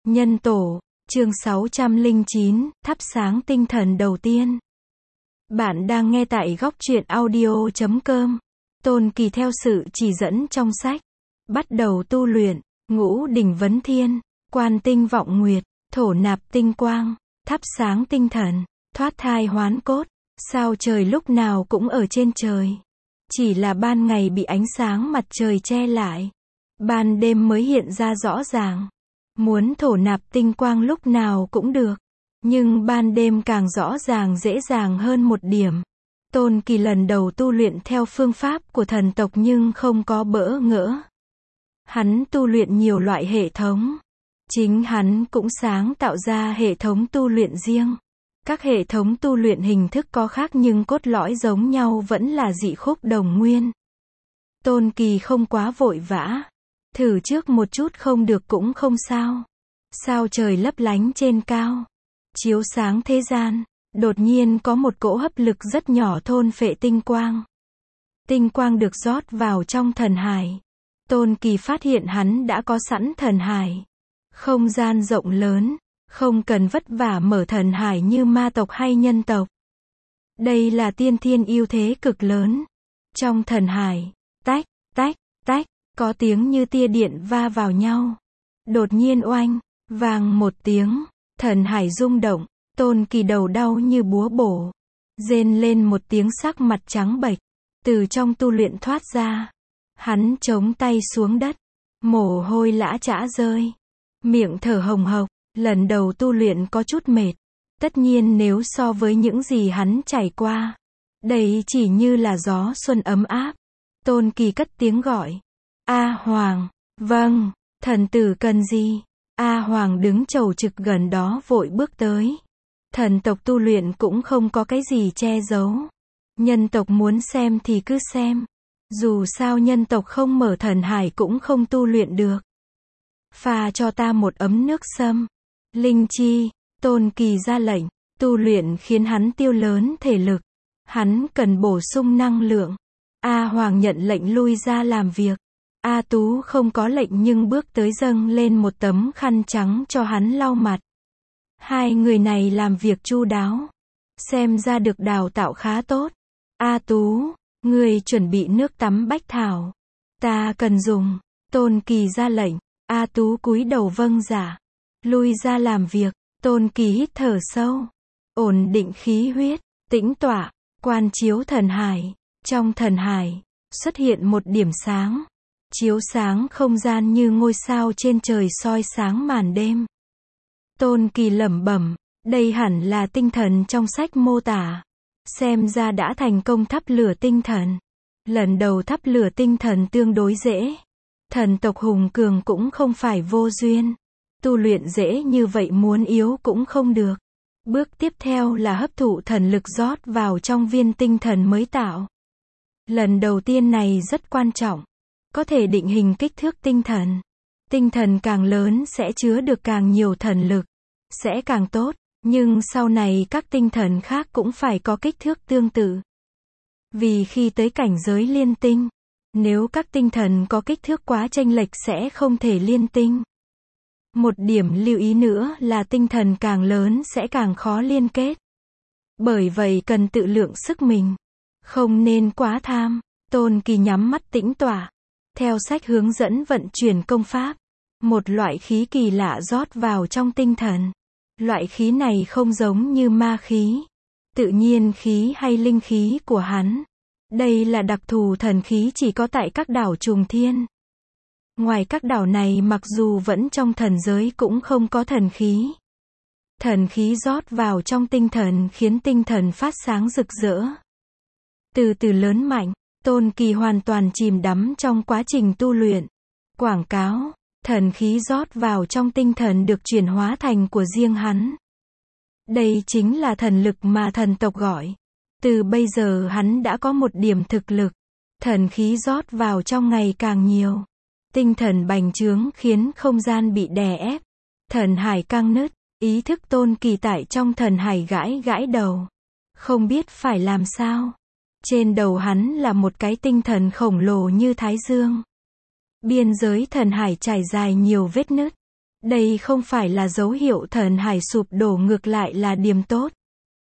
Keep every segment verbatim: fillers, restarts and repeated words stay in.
Nhân tổ, chương sáu trăm lẻ chín, thắp sáng tinh thần đầu tiên. Bạn đang nghe tại góc truyện audio chấm com. Tôn Kỳ theo sự chỉ dẫn trong sách, bắt đầu tu luyện, ngũ đỉnh vấn thiên, quan tinh vọng nguyệt, thổ nạp tinh quang, thắp sáng tinh thần, thoát thai hoán cốt. Sao trời lúc nào cũng ở trên trời. Chỉ là ban ngày bị ánh sáng mặt trời che lại. Ban đêm mới hiện ra rõ ràng. Muốn thổ nạp tinh quang lúc nào cũng được. Nhưng ban đêm càng rõ ràng dễ dàng hơn một điểm. Tôn Kỳ lần đầu tu luyện theo phương pháp của thần tộc nhưng không có bỡ ngỡ. Hắn tu luyện nhiều loại hệ thống. Chính hắn cũng sáng tạo ra hệ thống tu luyện riêng. Các hệ thống tu luyện hình thức có khác nhưng cốt lõi giống nhau vẫn là dị khúc đồng nguyên. Tôn Kỳ không quá vội vã. Thử trước một chút không được cũng không sao. Sao trời lấp lánh trên cao, chiếu sáng thế gian. Đột nhiên có một cỗ hấp lực rất nhỏ thôn phệ tinh quang. Tinh quang được rót vào trong thần hải. Tôn Kỳ phát hiện hắn đã có sẵn thần hải. Không gian rộng lớn, không cần vất vả mở thần hải như ma tộc hay nhân tộc. Đây là tiên thiên ưu thế cực lớn. Trong thần hải, tách, tách, tách, có tiếng như tia điện va vào nhau. Đột nhiên oanh, vang một tiếng, thần hải rung động, Tôn Kỳ đầu đau như búa bổ. Rên lên một tiếng sắc mặt trắng bệch, từ trong tu luyện thoát ra. Hắn chống tay xuống đất, mồ hôi lã chã rơi. Miệng thở hồng hộc, lần đầu tu luyện có chút mệt. Tất nhiên nếu so với những gì hắn trải qua, đây chỉ như là gió xuân ấm áp. Tôn Kỳ cất tiếng gọi. A Hoàng, vâng, thần tử cần gì? A Hoàng đứng chầu trực gần đó vội bước tới. Thần tộc tu luyện cũng không có cái gì che giấu. Nhân tộc muốn xem thì cứ xem. Dù sao nhân tộc không mở thần hải cũng không tu luyện được. Pha cho ta một ấm nước sâm. Linh chi, Tôn Kỳ ra lệnh. Tu luyện khiến hắn tiêu lớn thể lực. Hắn cần bổ sung năng lượng. A Hoàng nhận lệnh lui ra làm việc. A Tú không có lệnh nhưng bước tới dâng lên một tấm khăn trắng cho hắn lau mặt. Hai người này làm việc chu đáo. Xem ra được đào tạo khá tốt. A Tú, ngươi chuẩn bị nước tắm bách thảo. Ta cần dùng. Tôn Kỳ ra lệnh. A Tú cúi đầu vâng dạ. Lui ra làm việc. Tôn Kỳ hít thở sâu. Ổn định khí huyết. Tĩnh tọa. Quan chiếu thần hải. Trong thần hải, xuất hiện một điểm sáng. Chiếu sáng không gian như ngôi sao trên trời soi sáng màn đêm. Tôn Kỳ lẩm bẩm, đây hẳn là tinh thần trong sách mô tả. Xem ra đã thành công thắp lửa tinh thần. Lần đầu thắp lửa tinh thần tương đối dễ. Thần tộc hùng cường cũng không phải vô duyên. Tu luyện dễ như vậy muốn yếu cũng không được. Bước tiếp theo là hấp thụ thần lực rót vào trong viên tinh thần mới tạo. Lần đầu tiên này rất quan trọng. Có thể định hình kích thước tinh thần. Tinh thần càng lớn sẽ chứa được càng nhiều thần lực. Sẽ càng tốt. Nhưng sau này các tinh thần khác cũng phải có kích thước tương tự. Vì khi tới cảnh giới liên tinh, nếu các tinh thần có kích thước quá chênh lệch sẽ không thể liên tinh. Một điểm lưu ý nữa là tinh thần càng lớn sẽ càng khó liên kết. Bởi vậy cần tự lượng sức mình. Không nên quá tham. Tôn Kỳ nhắm mắt tĩnh tọa. Theo sách hướng dẫn vận chuyển công pháp. Một loại khí kỳ lạ rót vào trong tinh thần. Loại khí này không giống như ma khí, tự nhiên khí hay linh khí của hắn. Đây là đặc thù thần khí chỉ có tại các đảo trùng thiên. Ngoài các đảo này mặc dù vẫn trong thần giới cũng không có thần khí. Thần khí rót vào trong tinh thần khiến tinh thần phát sáng rực rỡ. Từ từ lớn mạnh, Tôn Kỳ hoàn toàn chìm đắm trong quá trình tu luyện. Quảng cáo, thần khí rót vào trong tinh thần được chuyển hóa thành của riêng hắn. Đây chính là thần lực mà thần tộc gọi. Từ bây giờ hắn đã có một điểm thực lực. Thần khí rót vào trong ngày càng nhiều. Tinh thần bành trướng khiến không gian bị đè ép. Thần hải căng nứt, ý thức Tôn Kỳ tại trong thần hải gãi gãi đầu. Không biết phải làm sao. Trên đầu hắn là một cái tinh thần khổng lồ như thái dương. Biên giới thần hải trải dài nhiều vết nứt. Đây không phải là dấu hiệu thần hải sụp đổ, ngược lại là điểm tốt.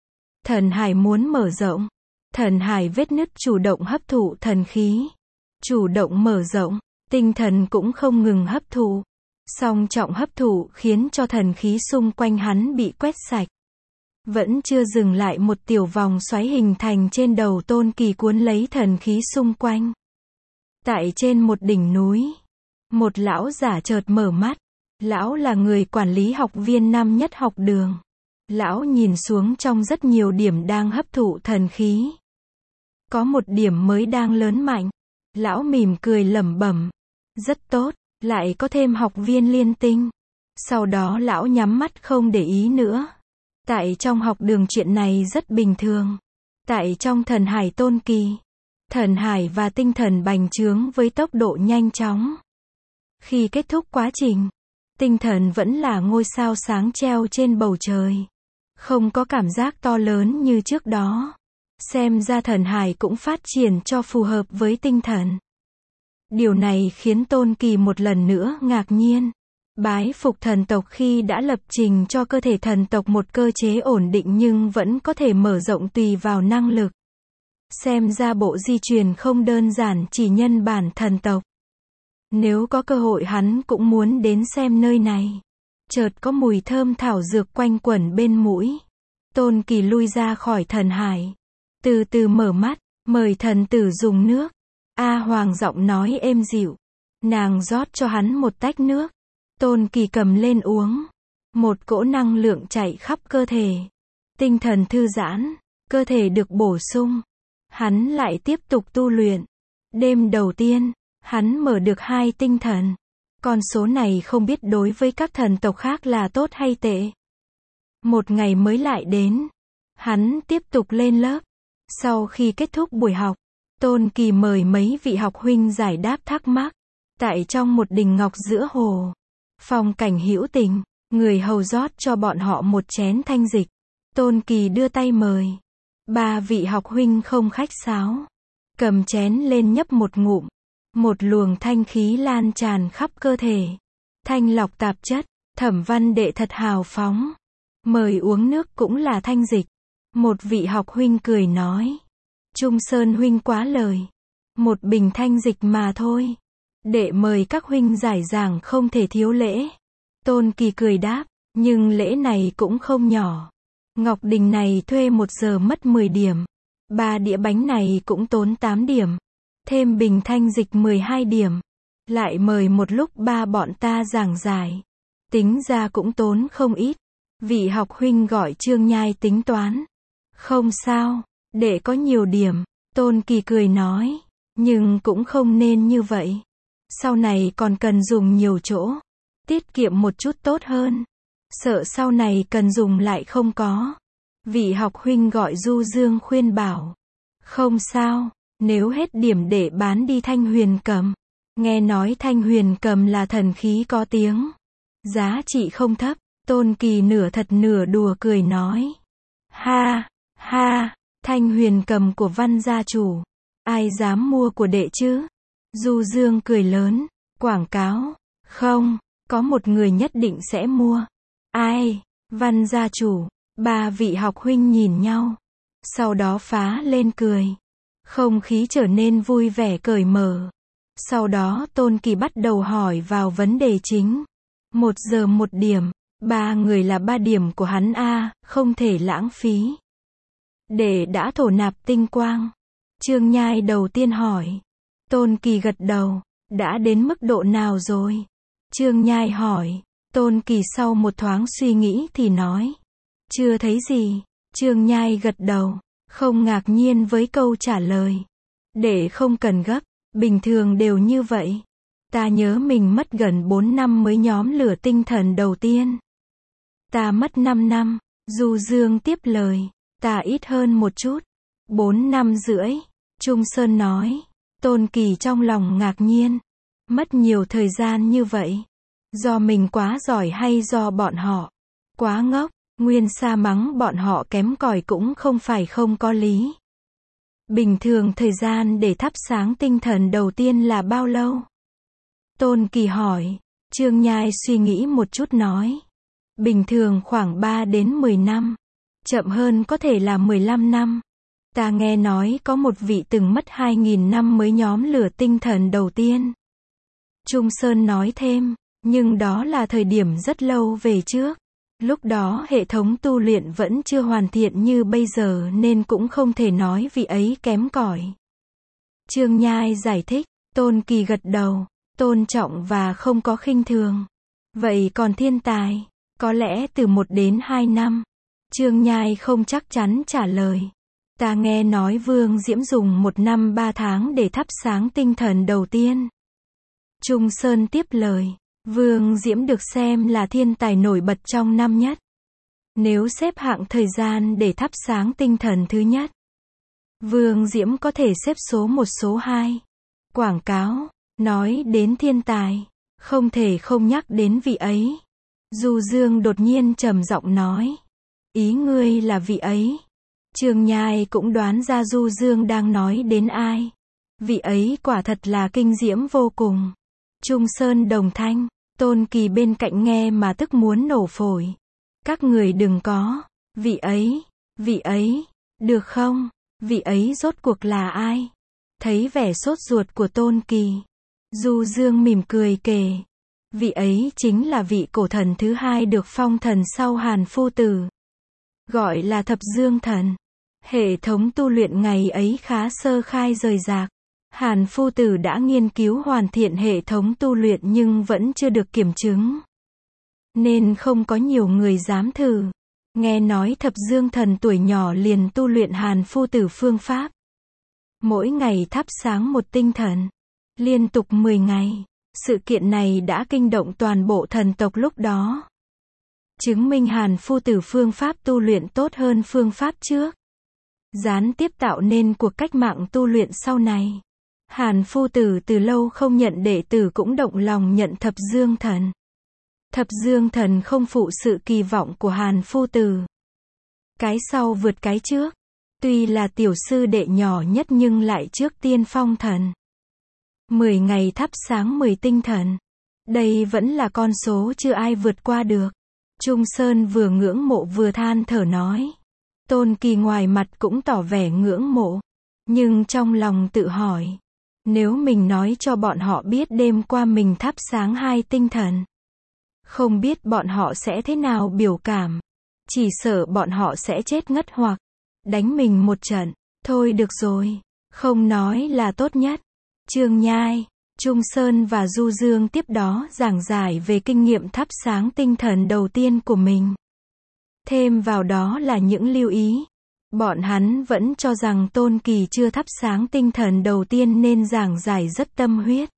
Thần hải muốn mở rộng. Thần hải vết nứt chủ động hấp thụ thần khí. Chủ động mở rộng, tinh thần cũng không ngừng hấp thụ. Song trọng hấp thụ khiến cho thần khí xung quanh hắn bị quét sạch. Vẫn chưa dừng lại, một tiểu vòng xoáy hình thành trên đầu Tôn Kỳ cuốn lấy thần khí xung quanh. Tại trên một đỉnh núi, một lão giả chợt mở mắt. Lão là người quản lý học viên năm nhất học đường. Lão nhìn xuống trong rất nhiều điểm đang hấp thụ thần khí. Có một điểm mới đang lớn mạnh. Lão mỉm cười lẩm bẩm. Rất tốt, lại có thêm học viên liên tinh. Sau đó lão nhắm mắt không để ý nữa. Tại trong học đường chuyện này rất bình thường. Tại trong thần hải Tôn Kỳ, thần hải và tinh thần bành trướng với tốc độ nhanh chóng. Khi kết thúc quá trình, tinh thần vẫn là ngôi sao sáng treo trên bầu trời. Không có cảm giác to lớn như trước đó. Xem ra thần hải cũng phát triển cho phù hợp với tinh thần. Điều này khiến Tôn Kỳ một lần nữa ngạc nhiên. Bái phục thần tộc khi đã lập trình cho cơ thể thần tộc một cơ chế ổn định nhưng vẫn có thể mở rộng tùy vào năng lực. Xem ra bộ di truyền không đơn giản chỉ nhân bản thần tộc. Nếu có cơ hội hắn cũng muốn đến xem nơi này. Chợt có mùi thơm thảo dược quanh quẩn bên mũi. Tôn Kỳ lui ra khỏi thần hải. Từ từ mở mắt, mời thần tử dùng nước. A Hoàng giọng nói êm dịu. Nàng rót cho hắn một tách nước. Tôn Kỳ cầm lên uống. Một cỗ năng lượng chạy khắp cơ thể. Tinh thần thư giãn, cơ thể được bổ sung. Hắn lại tiếp tục tu luyện. Đêm đầu tiên, hắn mở được hai tinh thần. Con số này không biết đối với các thần tộc khác là tốt hay tệ. Một ngày mới lại đến. Hắn tiếp tục lên lớp. Sau khi kết thúc buổi học, Tôn Kỳ mời mấy vị học huynh giải đáp thắc mắc. Tại trong một đình ngọc giữa hồ, phong cảnh hữu tình, người hầu rót cho bọn họ một chén thanh dịch. Tôn Kỳ đưa tay mời. Ba vị học huynh không khách sáo. Cầm chén lên nhấp một ngụm. Một luồng thanh khí lan tràn khắp cơ thể. Thanh lọc tạp chất. Thẩm Văn Đệ thật hào phóng. Mời uống nước cũng là thanh dịch. Một vị học huynh cười nói. Trung Sơn huynh quá lời. Một bình thanh dịch mà thôi. Đệ mời các huynh giải giảng không thể thiếu lễ. Tôn Kỳ cười đáp. Nhưng lễ này cũng không nhỏ. Ngọc Đình này thuê một giờ mất mười điểm. Ba đĩa bánh này cũng tốn tám điểm. Thêm bình thanh dịch mười hai điểm. Lại mời một lúc ba bọn ta giảng giải. Tính ra cũng tốn không ít. Vị học huynh gọi Trương Nhai tính toán. Không sao, để có nhiều điểm. Tôn Kỳ cười nói. Nhưng cũng không nên như vậy. Sau này còn cần dùng nhiều chỗ. Tiết kiệm một chút tốt hơn. Sợ sau này cần dùng lại không có. Vị học huynh gọi Du Dương khuyên bảo. Không sao, nếu hết điểm để bán đi Thanh Huyền Cầm. Nghe nói Thanh Huyền Cầm là thần khí có tiếng. Giá trị không thấp. Tôn Kỳ nửa thật nửa đùa cười nói. Ha, ha, Thanh Huyền Cầm của Văn gia chủ. Ai dám mua của đệ chứ? Du Dương cười lớn. Quảng cáo. Không, có một người nhất định sẽ mua. Ai? Văn gia chủ. Ba vị học huynh nhìn nhau. Sau đó phá lên cười. Không khí trở nên vui vẻ cởi mở. Sau đó Tôn Kỳ bắt đầu hỏi vào vấn đề chính. Một giờ một điểm. Ba người là ba điểm của hắn a, không thể lãng phí. Để đã thổ nạp tinh quang. Trương Nhai đầu tiên hỏi. Tôn Kỳ gật đầu. Đã đến mức độ nào rồi? Trương Nhai hỏi. Tôn Kỳ sau một thoáng suy nghĩ thì nói. Chưa thấy gì. Trương Nhai gật đầu. Không ngạc nhiên với câu trả lời. Để không cần gấp. Bình thường đều như vậy. Ta nhớ mình mất gần bốn năm mới nhóm lửa tinh thần đầu tiên. Ta mất năm năm. Du Dương tiếp lời. Ta ít hơn một chút. bốn năm rưỡi. Trung Sơn nói. Tôn Kỳ trong lòng ngạc nhiên. Mất nhiều thời gian như vậy. Do mình quá giỏi hay do bọn họ quá ngốc? Nguyên Sa mắng bọn họ kém cỏi cũng không phải không có lý. Bình thường thời gian để thắp sáng tinh thần đầu tiên là bao lâu? Tôn Kỳ hỏi. Trương Nhai suy nghĩ một chút nói. Bình thường khoảng ba đến mười năm. Chậm hơn có thể là mười lăm năm. Ta nghe nói có một vị từng mất hai nghìn năm mới nhóm lửa tinh thần đầu tiên. Trung Sơn nói thêm, nhưng đó là thời điểm rất lâu về trước. Lúc đó hệ thống tu luyện vẫn chưa hoàn thiện như bây giờ nên cũng không thể nói vị ấy kém cỏi. Trương Nhai giải thích, Tôn Kỳ gật đầu, tôn trọng và không có khinh thường. Vậy còn thiên tài, có lẽ từ một đến hai năm. Trương Nhai không chắc chắn trả lời. Ta nghe nói Vương Diễm dùng một năm ba tháng để thắp sáng tinh thần đầu tiên. Trung Sơn tiếp lời, Vương Diễm được xem là thiên tài nổi bật trong năm nhất. Nếu xếp hạng thời gian để thắp sáng tinh thần thứ nhất, Vương Diễm có thể xếp số một số hai. Quảng cáo, nói đến thiên tài, không thể không nhắc đến vị ấy. Du Dương đột nhiên trầm giọng nói, ý ngươi là vị ấy. Trương Nhai cũng đoán ra Du Dương đang nói đến ai. Vị ấy quả thật là kinh diễm vô cùng. Trung Sơn đồng thanh, Tôn Kỳ bên cạnh nghe mà tức muốn nổ phổi. Các người đừng có, vị ấy, vị ấy, được không? Vị ấy rốt cuộc là ai? Thấy vẻ sốt ruột của Tôn Kỳ, Du Dương mỉm cười kể, vị ấy chính là vị cổ thần thứ hai được phong thần sau Hàn Phu Tử. Gọi là Thập Dương Thần. Hệ thống tu luyện ngày ấy khá sơ khai rời rạc. Hàn Phu Tử đã nghiên cứu hoàn thiện hệ thống tu luyện nhưng vẫn chưa được kiểm chứng. Nên không có nhiều người dám thử. Nghe nói Thập Dương Thần tuổi nhỏ liền tu luyện Hàn Phu Tử phương pháp. Mỗi ngày thắp sáng một tinh thần. Liên tục mười ngày. Sự kiện này đã kinh động toàn bộ thần tộc lúc đó. Chứng minh Hàn Phu Tử phương pháp tu luyện tốt hơn phương pháp trước. Gián tiếp tạo nên cuộc cách mạng tu luyện sau này. Hàn Phu Tử từ lâu không nhận đệ tử cũng động lòng nhận Thập Dương Thần. Thập Dương Thần không phụ sự kỳ vọng của Hàn Phu Tử. Cái sau vượt cái trước. Tuy là tiểu sư đệ nhỏ nhất nhưng lại trước tiên phong thần. mười ngày thắp sáng mười tinh thần. Đây vẫn là con số chưa ai vượt qua được. Trung Sơn vừa ngưỡng mộ vừa than thở nói. Tôn Kỳ ngoài mặt cũng tỏ vẻ ngưỡng mộ. Nhưng trong lòng tự hỏi. Nếu mình nói cho bọn họ biết đêm qua mình thắp sáng hai tinh thần. Không biết bọn họ sẽ thế nào biểu cảm. Chỉ sợ bọn họ sẽ chết ngất hoặc đánh mình một trận. Thôi được rồi. Không nói là tốt nhất. Trương Nhai, Trung Sơn và Du Dương tiếp đó giảng giải về kinh nghiệm thắp sáng tinh thần đầu tiên của mình. Thêm vào đó là những lưu ý. Bọn hắn vẫn cho rằng Tôn Kỳ chưa thắp sáng tinh thần đầu tiên nên giảng giải rất tâm huyết.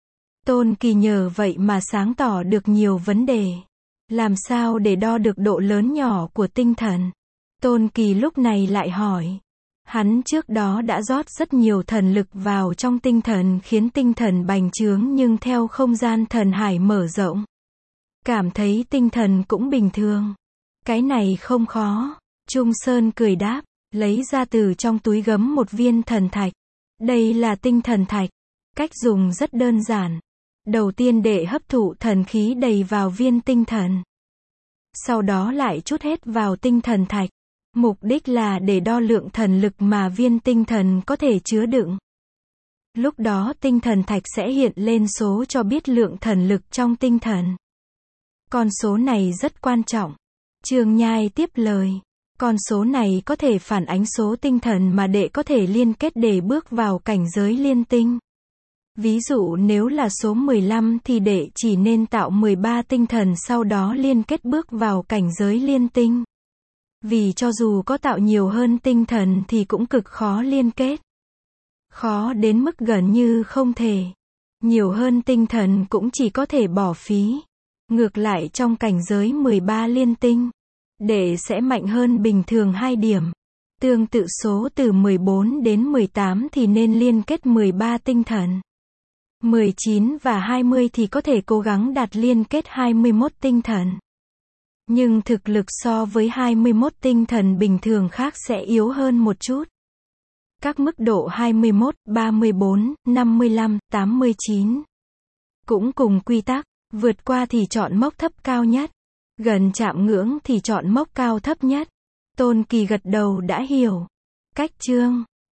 Tôn Kỳ nhờ vậy mà sáng tỏ được nhiều vấn đề. Làm sao để đo được độ lớn nhỏ của tinh thần? Tôn Kỳ lúc này lại hỏi. Hắn trước đó đã rót rất nhiều thần lực vào trong tinh thần khiến tinh thần bành trướng nhưng theo không gian thần hải mở rộng. Cảm thấy tinh thần cũng bình thường. Cái này không khó. Trung Sơn cười đáp, lấy ra từ trong túi gấm một viên thần thạch. Đây là tinh thần thạch. Cách dùng rất đơn giản. Đầu tiên để hấp thụ thần khí đầy vào viên tinh thần. Sau đó lại chút hết vào tinh thần thạch. Mục đích là để đo lượng thần lực mà viên tinh thần có thể chứa đựng. Lúc đó tinh thần thạch sẽ hiện lên số cho biết lượng thần lực trong tinh thần. Con số này rất quan trọng. Trương Nhai tiếp lời. Con số này có thể phản ánh số tinh thần mà đệ có thể liên kết để bước vào cảnh giới liên tinh. Ví dụ nếu là số mười lăm thì đệ chỉ nên tạo mười ba tinh thần sau đó liên kết bước vào cảnh giới liên tinh. Vì cho dù có tạo nhiều hơn tinh thần thì cũng cực khó liên kết. Khó đến mức gần như không thể. Nhiều hơn tinh thần cũng chỉ có thể bỏ phí. Ngược lại trong cảnh giới mười ba liên tinh, đệ sẽ mạnh hơn bình thường hai điểm. Tương tự số từ mười bốn đến mười tám thì nên liên kết mười ba tinh thần. mười chín và hai mươi thì có thể cố gắng đạt liên kết hai mươi mốt tinh thần. Nhưng thực lực so với hai mươi mốt tinh thần bình thường khác sẽ yếu hơn một chút. Các mức độ hai mươi mốt, ba mươi bốn, năm mươi lăm, tám mươi chín cũng cùng quy tắc, Vượt qua thì chọn mốc thấp cao nhất. Gần chạm ngưỡng thì chọn mốc cao thấp nhất. Tôn Kỳ gật đầu đã hiểu. Cách chương